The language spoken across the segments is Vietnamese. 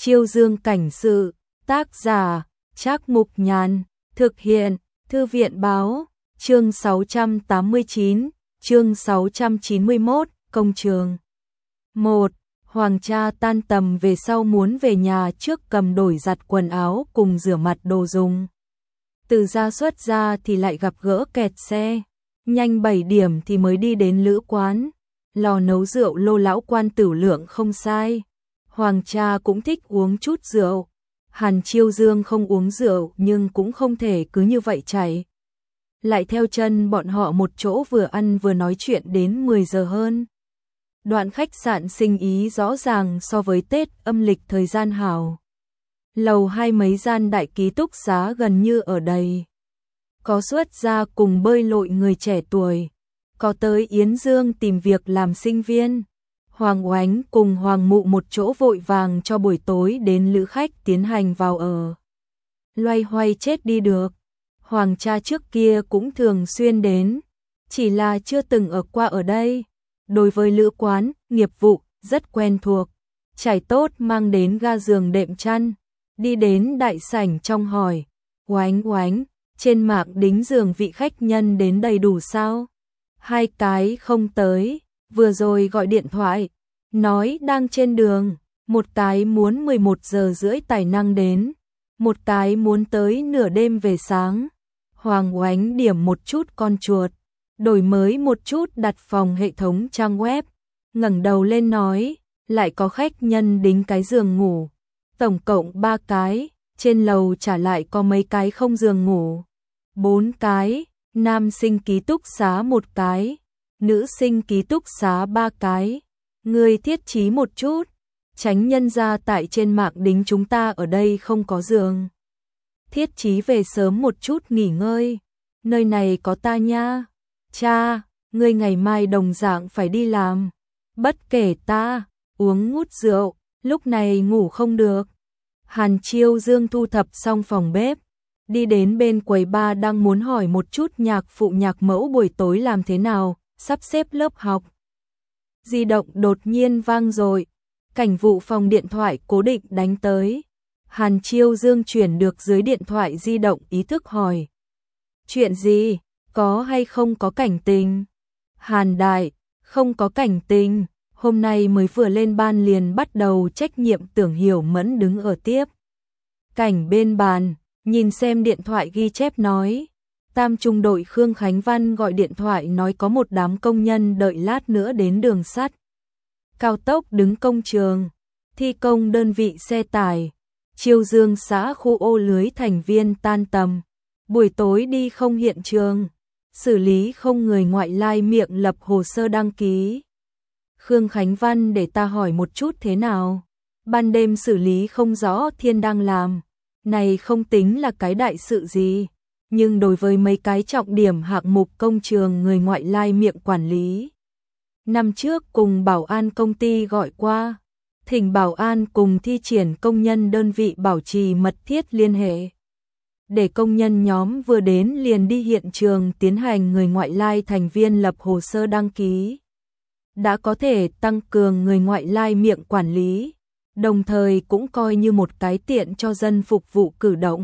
Chiêu Dương cảnh sự, tác giả, Trác Mục Nhàn, thực hiện, Thư viện báo, chương 689, chương 691, công trường. 1. Hoàng cha tan tầm về sau muốn về nhà trước cầm đổi giặt quần áo cùng rửa mặt đồ dùng. Từ gia xuất ra thì lại gặp gỡ kẹt xe, nhanh 7 điểm thì mới đi đến lữ quán. Lò nấu rượu Lô lão quan tử lượng không sai. Hoàng cha cũng thích uống chút rượu. Hàn Chiêu Dương không uống rượu nhưng cũng không thể cứ như vậy chạy. Lại theo chân bọn họ một chỗ vừa ăn vừa nói chuyện đến 10 giờ hơn. Đoạn khách sạn sinh ý rõ ràng so với Tết âm lịch thời gian hảo. Lầu 2 mấy gian đại ký túc xá gần như ở đầy. Có xuất gia cùng bơi lội người trẻ tuổi. Có tới Yến Dương tìm việc làm sinh viên. Hoàng Oánh cùng Hoàng Mụ một chỗ vội vàng cho buổi tối đến lữ khách tiến hành vào ở. Loay hoay chết đi được. Hoàng cha trước kia cũng thường xuyên đến, chỉ là chưa từng ở qua ở đây. Đối với lữ quán, nghiệp vụ, rất quen thuộc. Trải tốt mang đến ga giường đệm chăn. Đi đến đại sảnh trong hỏi, Oánh Oánh, trên mạng đính giường vị khách nhân đến đầy đủ sao? 2 cái không tới, vừa rồi gọi điện thoại, nói đang trên đường, một cái muốn 11 giờ rưỡi tài năng đến, một cái muốn tới nửa đêm về sáng. Hoàng Oánh điểm một chút con chuột, đổi mới một chút đặt phòng hệ thống trang web, ngẩng đầu lên nói, lại có khách nhân đính cái giường ngủ, tổng cộng 3 cái, trên lầu trả lại có mấy cái không giường ngủ, 4 cái, nam sinh ký túc xá 1 cái, nữ sinh ký túc xá 3 cái, người thiết trí một chút, tránh nhân ra tại trên mạng đính chúng ta ở đây không có giường. Thiết trí về sớm một chút nghỉ ngơi, nơi này có ta nha. Cha, ngươi ngày mai đồng dạng phải đi làm, bất kể ta, uống ngút rượu, lúc này ngủ không được. Hàn Chiêu Dương thu thập xong phòng bếp, đi đến bên quầy bar đang muốn hỏi một chút nhạc phụ nhạc mẫu buổi tối làm thế nào, sắp xếp lớp học. Di động đột nhiên vang rồi, cảnh vụ phòng điện thoại cố định đánh tới. Hàn Chiêu Dương chuyển được dưới điện thoại di động ý thức hỏi. Chuyện gì, có hay không có cảnh tình? Hàn đại, không có cảnh tình, hôm nay mới vừa lên ban liền bắt đầu trách nhiệm Tưởng Hiểu Mẫn đứng ở tiếp. Cảnh bên bàn, nhìn xem điện thoại ghi chép nói. Tam trung đội Khương Khánh Văn gọi điện thoại nói có một đám công nhân đợi lát nữa đến đường sắt. Cao tốc đứng công trường, thi công đơn vị xe tải. Chiêu Dương xã khu ô lưới thành viên tan tầm, buổi tối đi không hiện trường, xử lý không người ngoại lai miệng lập hồ sơ đăng ký. Khương Khánh Văn để ta hỏi một chút thế nào, ban đêm xử lý không rõ Thiên đang làm, này không tính là cái đại sự gì, nhưng đối với mấy cái trọng điểm hạng mục công trường người ngoại lai miệng quản lý. Năm trước cùng bảo an công ty gọi qua. Thỉnh bảo an cùng thi triển công nhân đơn vị bảo trì mật thiết liên hệ. Để công nhân nhóm vừa đến liền đi hiện trường tiến hành người ngoại lai thành viên lập hồ sơ đăng ký. Đã có thể tăng cường người ngoại lai miệng quản lý, đồng thời cũng coi như một cái tiện cho dân phục vụ cử động.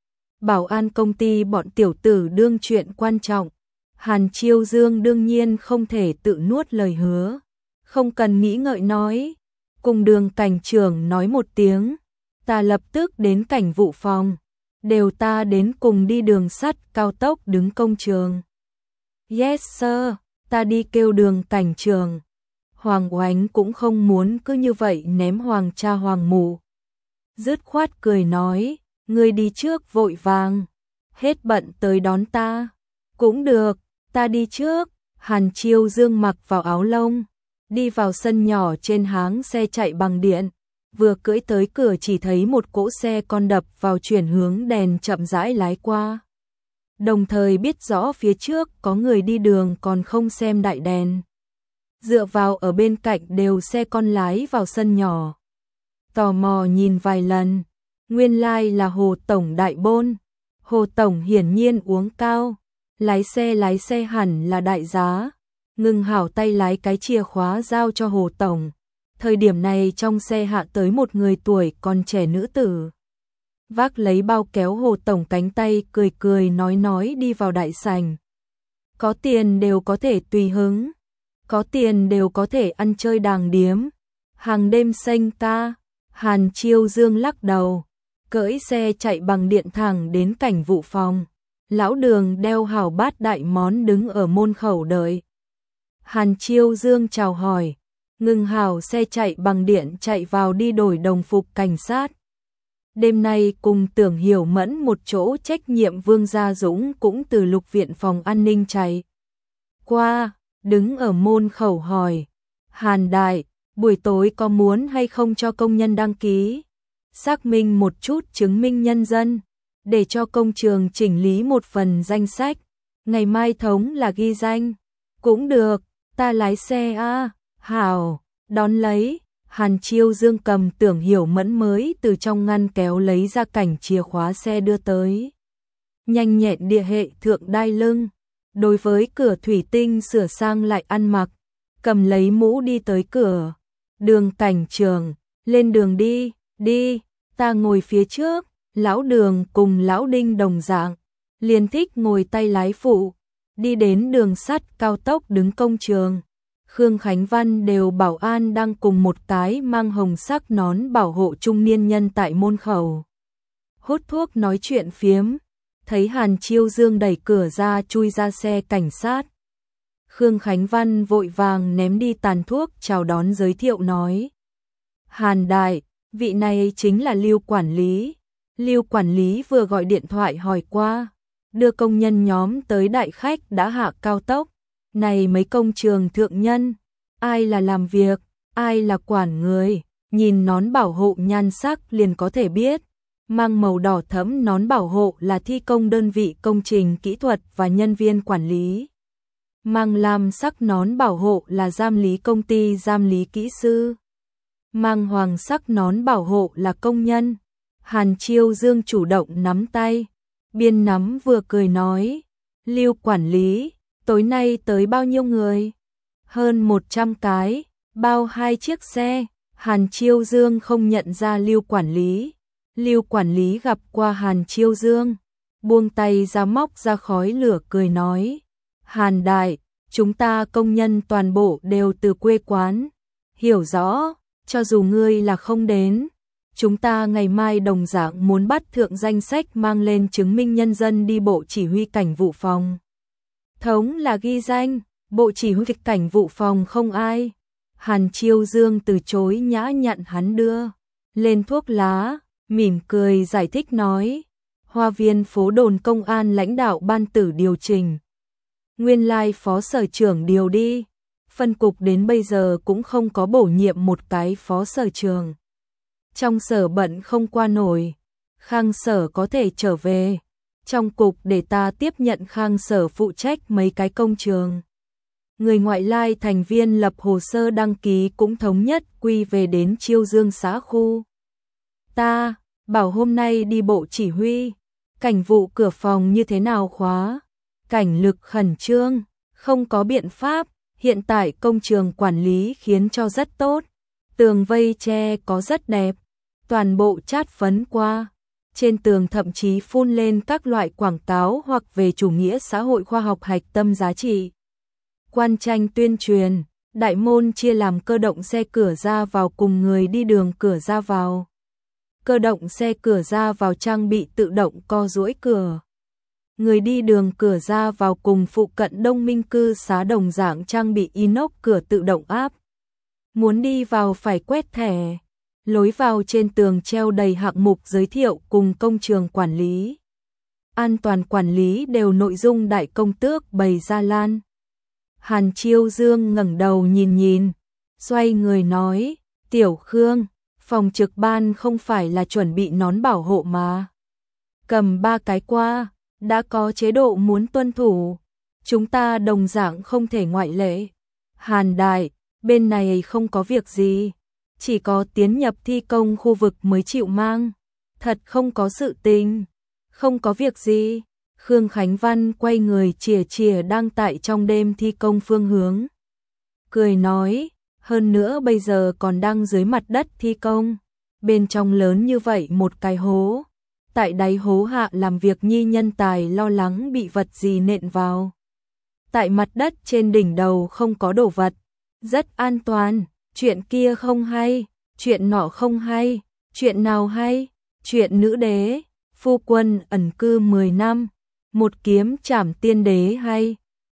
Bảo an công ty bọn tiểu tử đương chuyện quan trọng. Hàn Chiêu Dương đương nhiên không thể tự nuốt lời hứa. Không cần nghĩ ngợi nói. Cùng Đường cảnh trưởng nói một tiếng, ta lập tức đến cảnh vụ phòng, đều ta đến cùng đi đường sắt cao tốc đứng công trường. Yes sir, ta đi kêu Đường cảnh trưởng. Hoàng Oánh cũng không muốn cứ như vậy ném Hoàng cha Hoàng Mụ. Dứt khoát cười nói, ngươi đi trước vội vàng, hết bận tới đón ta. Cũng được, ta đi trước. Hàn Chiêu Dương mặc vào áo lông, đi vào sân nhỏ trên háng xe chạy bằng điện, vừa cưỡi tới cửa chỉ thấy một cỗ xe con đập vào chuyển hướng đèn chậm rãi lái qua. Đồng thời biết rõ phía trước có người đi đường còn không xem đại đèn. Dựa vào ở bên cạnh đều xe con lái vào sân nhỏ. Tò mò nhìn vài lần, nguyên lai là Hồ Tổng đại bôn. Hồ Tổng hiển nhiên uống cao, lái xe hẳn là đại giá. Ngừng hảo tay lái cái chìa khóa giao cho Hồ Tổng, Thời điểm này trong xe hạ tới một người tuổi còn trẻ nữ tử. Vác lấy bao kéo Hồ tổng cánh tay cười cười nói đi vào đại sảnh. Có tiền đều có thể tùy hứng, có tiền đều có thể ăn chơi đàng điếm. Hàng đêm xanh ta, Hàn Chiêu Dương lắc đầu, cưỡi xe chạy bằng điện thẳng đến cảnh vụ phòng. Lão Đường đeo hảo bát đại món đứng ở môn khẩu đợi. Hàn Chiêu Dương chào hỏi, ngừng hảo xe chạy bằng điện chạy vào đi đổi đồng phục cảnh sát. Đêm nay cùng Tưởng Hiểu Mẫn một chỗ trách nhiệm Vương Gia Dũng cũng từ Lục Viện phòng an ninh chạy qua, đứng ở môn khẩu hỏi, Hàn đại, buổi tối có muốn hay không cho công nhân đăng ký, xác minh một chút chứng minh nhân dân, để cho công trường chỉnh lý một phần danh sách, ngày mai thống là ghi danh. Cũng được, ta lái xe a. Hảo, đón lấy. Hàn Chiêu Dương cầm Tưởng Hiểu Mẫn mới từ trong ngăn kéo lấy ra cảnh chìa khóa xe đưa tới. Nhanh nhẹn địa hệ thượng đai lưng, đối với cửa thủy tinh sửa sang lại ăn mặc, cầm lấy mũ đi tới cửa. Đường cảnh trường, lên đường đi, đi, ta ngồi phía trước. Lão Đường cùng Lão Đinh đồng dạng, liền thích ngồi tay lái phụ, đi đến đường sắt cao tốc đứng công trường. Khương Khánh Văn đều bảo an đang cùng một cái mang hồng sắc nón bảo hộ trung niên nhân tại môn khẩu. Hút thuốc nói chuyện phiếm, thấy Hàn Chiêu Dương đẩy cửa ra chui ra xe cảnh sát. Khương Khánh Văn vội vàng ném đi tàn thuốc chào đón giới thiệu nói. Hàn đại, vị này chính là Lưu quản lý. Lưu quản lý vừa gọi điện thoại hỏi qua, đưa công nhân nhóm tới đại khách đã hạ cao tốc. Này mấy công trường thượng nhân, ai là làm việc, ai là quản người, nhìn nón bảo hộ nhan sắc liền có thể biết. Mang màu đỏ thẫm nón bảo hộ là thi công đơn vị công trình kỹ thuật và nhân viên quản lý. Mang lam sắc nón bảo hộ là giám lý công ty giám lý kỹ sư. Mang hoàng sắc nón bảo hộ là công nhân. Hàn Chiêu Dương chủ động nắm tay, biên nắm vừa cười nói, Lưu quản lý, tối nay tới bao nhiêu người? Hơn 100 cái, bao 2 chiếc xe. Hàn Chiêu Dương không nhận ra Lưu quản lý. Lưu quản lý gặp qua Hàn Chiêu Dương, buông tay ra móc ra khói lửa cười nói, Hàn đại, chúng ta công nhân toàn bộ đều từ quê quán. Hiểu rõ, cho dù ngươi là không đến, chúng ta ngày mai đồng dạng muốn bắt thượng danh sách mang lên chứng minh nhân dân đi bộ chỉ huy cảnh vụ phòng. Thống là ghi danh, bộ chỉ huy cảnh vụ phòng không ai. Hàn Chiêu Dương từ chối nhã nhặn hắn đưa lên thuốc lá, mỉm cười giải thích nói, Hoa viên phố đồn công an lãnh đạo ban tử điều chỉnh. Nguyên lai phó sở trưởng điều đi, phân cục đến bây giờ cũng không có bổ nhiệm một cái phó sở trưởng. Trong sở bận không qua nổi, Khang sở có thể trở về. Trong cục để ta tiếp nhận Khang sở phụ trách mấy cái công trường. Người ngoại lai thành viên lập hồ sơ đăng ký cũng thống nhất quy về đến Chiêu Dương xã khu. Ta bảo hôm nay đi bộ chỉ huy, cảnh vụ cửa phòng như thế nào khóa. Cảnh lực khẩn trương, không có biện pháp, hiện tại công trường quản lý khiến cho rất tốt. Tường vây tre có rất đẹp, toàn bộ chát phấn qua. Trên tường thậm chí phun lên các loại quảng cáo hoặc về chủ nghĩa xã hội khoa học hạch tâm giá trị. Quan tranh tuyên truyền, đại môn chia làm cơ động xe cửa ra vào cùng người đi đường cửa ra vào. Cơ động xe cửa ra vào trang bị tự động co duỗi cửa. Người đi đường cửa ra vào cùng phụ cận Đông Minh cư xá đồng dạng trang bị inox cửa tự động áp. Muốn đi vào phải quét thẻ. Lối vào trên tường treo đầy hạng mục giới thiệu cùng công trường quản lý. An toàn quản lý đều nội dung đại công tước bày ra lan. Hàn Chiêu Dương ngẩng đầu nhìn, xoay người nói, Tiểu Khương, phòng trực ban không phải là chuẩn bị nón bảo hộ mà. Cầm 3 cái qua, đã có chế độ muốn tuân thủ. Chúng ta đồng dạng không thể ngoại lệ. Hàn đại, bên này không có việc gì. Chỉ có tiến nhập thi công khu vực mới chịu mang. Thật không có sự tình. Không có việc gì. Khương Khánh Văn quay người chìa đang tại trong đêm thi công phương hướng. Cười nói, hơn nữa bây giờ còn đang dưới mặt đất thi công, bên trong lớn như vậy một cái hố. Tại đáy hố hạ làm việc Nhi nhân tài lo lắng bị vật gì nện vào. Tại mặt đất trên đỉnh đầu không có đồ vật, rất an toàn, chuyện kia không hay, chuyện nọ không hay, chuyện nào hay, chuyện nữ đế, phu quân ẩn cư 10 năm, một kiếm trảm tiên đế hay.